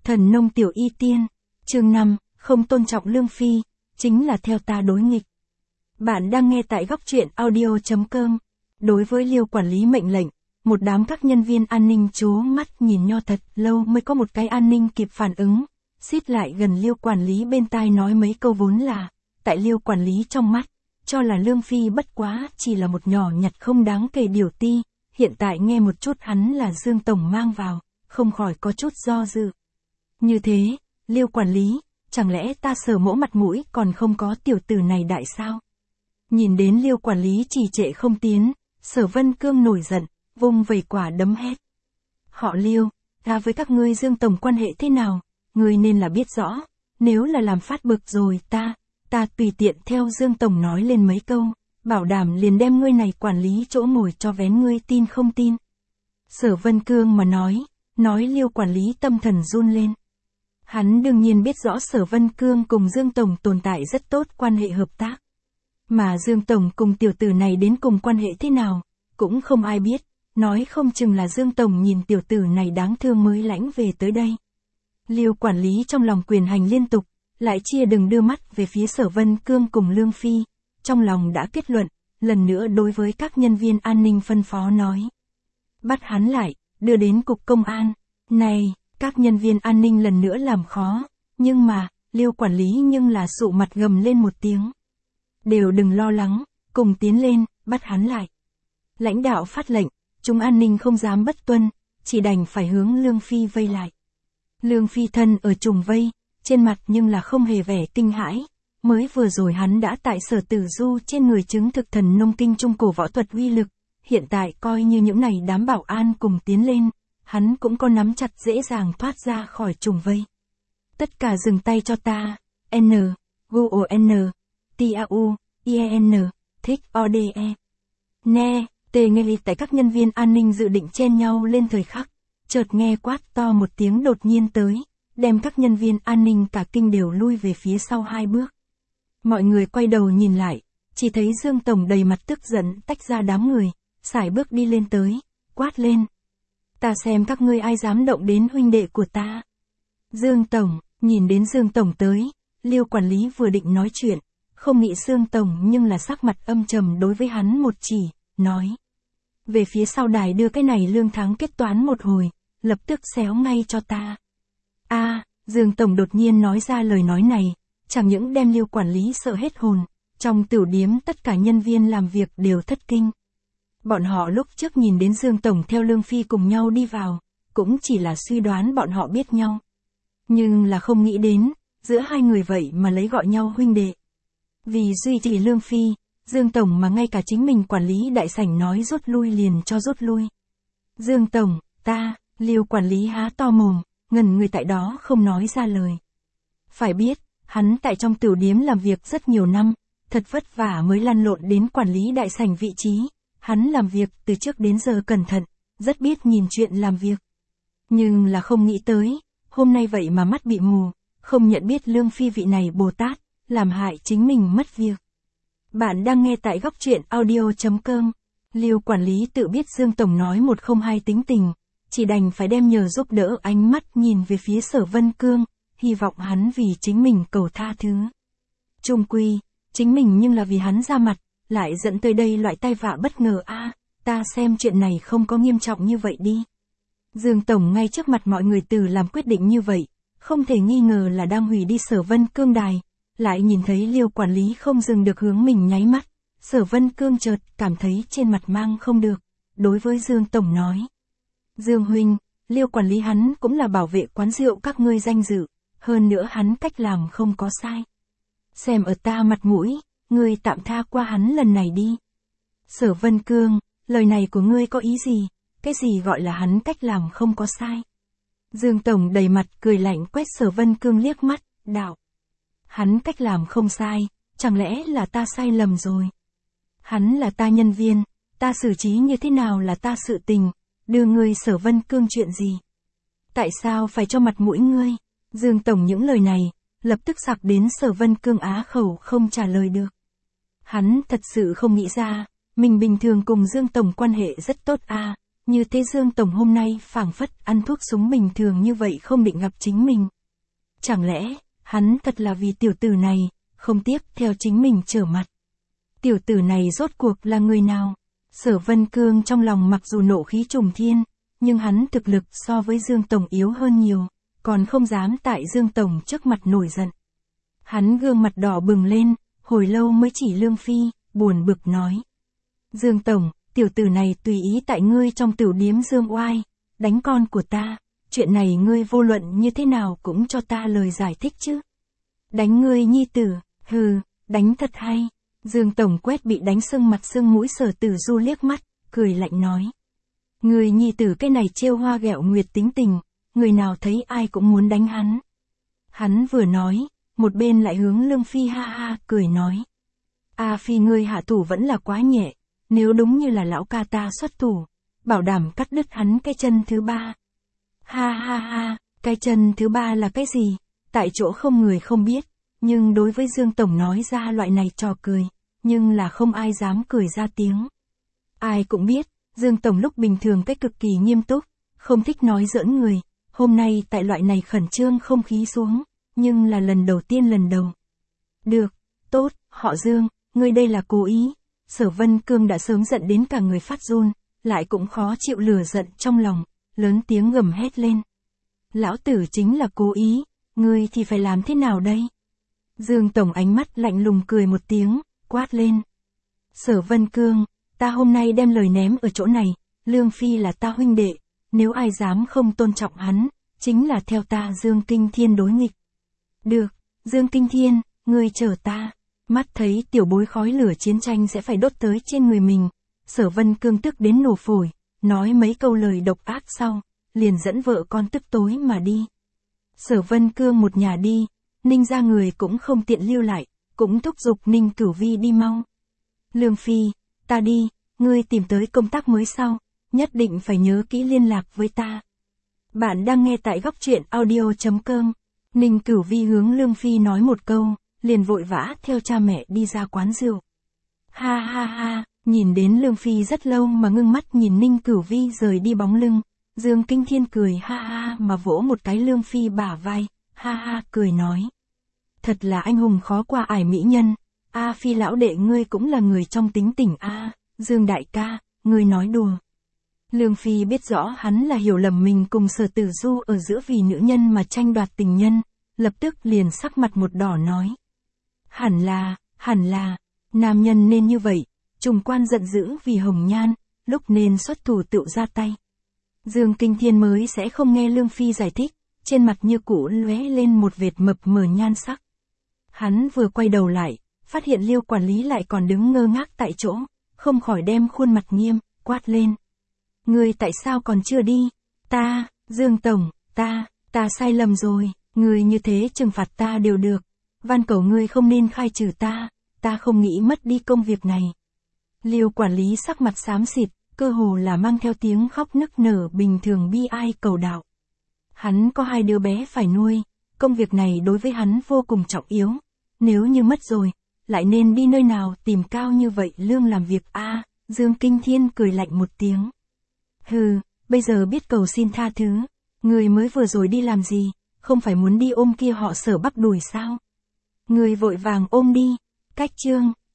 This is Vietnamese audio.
Thần nông tiểu y tiên, chương 5, không tôn trọng lương phi, chính là theo ta đối nghịch. Bạn đang nghe tại góc truyện audio.com. Đối với Liêu quản lý mệnh lệnh, một đám các nhân viên an ninh trố mắt nhìn nho thật lâu mới có một cái an ninh kịp phản ứng, xít lại gần Liêu quản lý bên tai nói mấy câu vốn là, tại Liêu quản lý trong mắt, cho là lương phi bất quá chỉ là một nhỏ nhặt không đáng kể điều ti, hiện tại nghe một chút hắn là Dương Tổng mang vào, không khỏi có chút do dự. Như thế, Liêu quản lý, chẳng lẽ ta Sở Mỗ mặt mũi còn không có tiểu tử này đại sao? Nhìn đến Liêu quản lý trì trệ không tiến, Sở Vân Cương nổi giận, vung vẩy quả đấm hét. Họ Liêu, ta với các ngươi Dương Tổng quan hệ thế nào, ngươi nên là biết rõ, nếu là làm phát bực rồi ta tùy tiện theo Dương Tổng nói lên mấy câu, bảo đảm liền đem ngươi này quản lý chỗ ngồi cho vén ngươi tin không tin. Sở Vân Cương mà nói Liêu quản lý tâm thần run lên. Hắn đương nhiên biết rõ Sở Vân Cương cùng Dương Tổng tồn tại rất tốt quan hệ hợp tác. Mà Dương Tổng cùng tiểu tử này đến cùng quan hệ thế nào, cũng không ai biết, nói không chừng là Dương Tổng nhìn tiểu tử này đáng thương mới lãnh về tới đây. Liêu quản lý trong lòng quyền hành liên tục, lại chia đừng đưa mắt về phía Sở Vân Cương cùng Lương Phi, trong lòng đã kết luận, lần nữa đối với các nhân viên an ninh phân phó nói. Bắt hắn lại, đưa đến cục công an, này, các nhân viên an ninh lần nữa làm khó, nhưng mà, Liêu quản lý nhưng là sụ mặt gầm lên một tiếng. Đều đừng lo lắng, cùng tiến lên, bắt hắn lại. Lãnh đạo phát lệnh, chúng an ninh không dám bất tuân, chỉ đành phải hướng Lương Phi vây lại. Lương Phi thân ở trùng vây, trên mặt nhưng là không hề vẻ kinh hãi, mới vừa rồi hắn đã tại Sở Tử Du trên người chứng thực thần nông kinh trung cổ võ thuật uy lực, hiện tại coi như những này đám bảo an cùng tiến lên, hắn cũng có nắm chặt dễ dàng thoát ra khỏi trùng vây. Tất cả dừng tay cho ta, N, T-A-U, I-E-N, thích O-D-E. Nè, tề nghe tại các nhân viên an ninh dự định chen nhau lên thời khắc, chợt nghe quát to một tiếng đột nhiên tới, đem các nhân viên an ninh cả kinh đều lui về phía sau 2 bước. Mọi người quay đầu nhìn lại, chỉ thấy Dương Tổng đầy mặt tức giận tách ra đám người, sải bước đi lên tới, quát lên. Ta xem các ngươi ai dám động đến huynh đệ của ta. Dương Tổng, nhìn đến Dương Tổng tới, Liêu quản lý vừa định nói chuyện, không nghĩ Dương Tổng nhưng là sắc mặt âm trầm đối với hắn một chỉ, nói. Về phía sau đài đưa cái này lương thắng kết toán một hồi, lập tức xéo ngay cho ta. Dương Tổng đột nhiên nói ra lời nói này, chẳng những đem Liêu quản lý sợ hết hồn, trong tửu điếm tất cả nhân viên làm việc đều thất kinh. Bọn họ lúc trước nhìn đến Dương Tổng theo Lương Phi cùng nhau đi vào, cũng chỉ là suy đoán bọn họ biết nhau. Nhưng là không nghĩ đến, giữa hai người vậy mà lấy gọi nhau huynh đệ. Vì duy trì Lương Phi, Dương Tổng mà ngay cả chính mình quản lý đại sảnh nói rút lui liền cho rút lui. Dương Tổng, Liêu quản lý há to mồm, ngẩn người tại đó không nói ra lời. Phải biết, hắn tại trong tửu điếm làm việc rất nhiều năm, thật vất vả mới lăn lộn đến quản lý đại sảnh vị trí. Hắn làm việc từ trước đến giờ cẩn thận, rất biết nhìn chuyện làm việc. Nhưng là không nghĩ tới, hôm nay vậy mà mắt bị mù, không nhận biết Lương Phi vị này Bồ Tát, làm hại chính mình mất việc. Bạn đang nghe tại góc truyện audio.com. Liêu quản lý tự biết Dương Tổng nói một không hai tính tình, chỉ đành phải đem nhờ giúp đỡ ánh mắt nhìn về phía Sở Vân Cương, hy vọng hắn vì chính mình cầu tha thứ. Chung quy, chính mình nhưng là vì hắn ra mặt, lại dẫn tới đây loại tai vạ bất ngờ ta xem chuyện này không có nghiêm trọng như vậy đi. Dương Tổng ngay trước mặt mọi người từ làm quyết định như vậy, không thể nghi ngờ là đang hủy đi Sở Vân Cương đài, lại nhìn thấy Liêu quản lý không dừng được hướng mình nháy mắt, Sở Vân Cương chợt cảm thấy trên mặt mang không được, đối với Dương Tổng nói. Dương huynh, Liêu quản lý hắn cũng là bảo vệ quán rượu các ngươi danh dự, hơn nữa hắn cách làm không có sai. Xem ở ta mặt mũi, ngươi tạm tha qua hắn lần này đi. Sở Vân Cương, lời này của ngươi có ý gì? Cái gì gọi là hắn cách làm không có sai? Dương Tổng đầy mặt cười lạnh quét Sở Vân Cương liếc mắt, đạo. Hắn cách làm không sai, chẳng lẽ là ta sai lầm rồi? Hắn là ta nhân viên, ta xử trí như thế nào là ta sự tình, đưa ngươi Sở Vân Cương chuyện gì? Tại sao phải cho mặt mũi ngươi? Dương Tổng những lời này, lập tức sặc đến Sở Vân Cương á khẩu không trả lời được. Hắn thật sự không nghĩ ra, mình bình thường cùng Dương Tổng quan hệ rất tốt Như thế Dương Tổng hôm nay phảng phất ăn thuốc súng bình thường như vậy không định gặp chính mình. Chẳng lẽ, hắn thật là vì tiểu tử này, không tiếp theo chính mình trở mặt. Tiểu tử này rốt cuộc là người nào? Sở Vân Cương trong lòng mặc dù nộ khí trùng thiên, nhưng hắn thực lực so với Dương Tổng yếu hơn nhiều, còn không dám tại Dương Tổng trước mặt nổi giận. Hắn gương mặt đỏ bừng lên, hồi lâu mới chỉ Lương Phi, buồn bực nói. Dương Tổng, tiểu tử này tùy ý tại ngươi trong tiểu điếm dương oai, đánh con của ta, chuyện này ngươi vô luận như thế nào cũng cho ta lời giải thích chứ. Đánh ngươi nhi tử, hừ, đánh thật hay. Dương Tổng quét bị đánh sưng mặt sưng mũi Sở Tử Du liếc mắt, cười lạnh nói. Người nhi tử cái này trêu hoa ghẹo nguyệt tính tình, người nào thấy ai cũng muốn đánh hắn. Hắn vừa nói, một bên lại hướng Lương Phi ha ha cười nói. A Phi ngươi hạ thủ vẫn là quá nhẹ, nếu đúng như là lão ca ta xuất thủ, bảo đảm cắt đứt hắn cái chân thứ ba. Ha ha ha, cái chân thứ ba là cái gì? Tại chỗ không người không biết, nhưng đối với Dương Tổng nói ra loại này trò cười, nhưng là không ai dám cười ra tiếng. Ai cũng biết, Dương Tổng lúc bình thường cái cực kỳ nghiêm túc, không thích nói giỡn người, hôm nay tại loại này khẩn trương không khí xuống, nhưng là lần đầu. Được, tốt, họ Dương, ngươi đây là cố ý. Sở Vân Cương đã sớm giận đến cả người phát run, lại cũng khó chịu lửa giận trong lòng, lớn tiếng gầm hét lên. Lão tử chính là cố ý, ngươi thì phải làm thế nào đây? Dương Tổng ánh mắt lạnh lùng cười một tiếng, quát lên. Sở Vân Cương, ta hôm nay đem lời ném ở chỗ này, Lương Phi là ta huynh đệ, nếu ai dám không tôn trọng hắn, chính là theo ta Dương Kinh Thiên đối nghịch. Được, Dương Kinh Thiên, ngươi chờ ta. Mắt thấy tiểu bối khói lửa chiến tranh sẽ phải đốt tới trên người mình, Sở Vân Cương tức đến nổ phổi, nói mấy câu lời độc ác sau, liền dẫn vợ con tức tối mà đi. Sở Vân Cương một nhà đi, Ninh ra người cũng không tiện lưu lại, cũng thúc giục Ninh Cửu Vi đi mau. Lương Phi, ta đi, ngươi tìm tới công tác mới sau, nhất định phải nhớ kỹ liên lạc với ta. Bạn đang nghe tại góc truyện audio.com. Ninh Cửu Vi hướng Lương Phi nói một câu, liền vội vã theo cha mẹ đi ra quán rượu. Ha ha ha, nhìn đến Lương Phi rất lâu mà ngưng mắt nhìn Ninh Cửu Vi rời đi bóng lưng, Dương Kinh Thiên cười ha ha mà vỗ một cái Lương Phi bả vai, ha ha cười nói. Thật là anh hùng khó qua ải mỹ nhân, A Phi lão đệ ngươi cũng là người trong tính tình a, Dương đại ca, ngươi nói đùa. Lương Phi biết rõ hắn là hiểu lầm mình cùng Sở Tử Du ở giữa vì nữ nhân mà tranh đoạt tình nhân, lập tức liền sắc mặt một đỏ nói. Hẳn là, nam nhân nên như vậy, trùng quan giận dữ vì hồng nhan, lúc nên xuất thủ tự ra tay. Dương Kinh Thiên mới sẽ không nghe Lương Phi giải thích, trên mặt như cũ lóe lên một vệt mập mờ nhan sắc. Hắn vừa quay đầu lại, phát hiện Liêu quản lý lại còn đứng ngơ ngác tại chỗ, không khỏi đem khuôn mặt nghiêm, quát lên. Ngươi tại sao còn chưa đi? Ta, Dương Tổng, ta sai lầm rồi, ngươi như thế trừng phạt ta đều được. Van cầu ngươi không nên khai trừ ta không nghĩ mất đi công việc này. Liêu quản lý sắc mặt xám xịt, cơ hồ là mang theo tiếng khóc nức nở bình thường bi ai cầu đạo. Hắn có 2 đứa bé phải nuôi, công việc này đối với hắn vô cùng trọng yếu. Nếu như mất rồi, lại nên đi nơi nào tìm cao như vậy lương làm việc a? Dương Kinh Thiên cười lạnh một tiếng. Hừ, bây giờ biết cầu xin tha thứ, người mới vừa rồi đi làm gì, không phải muốn đi ôm kia họ Sở bắp đùi sao? Người vội vàng ôm đi, cách chương.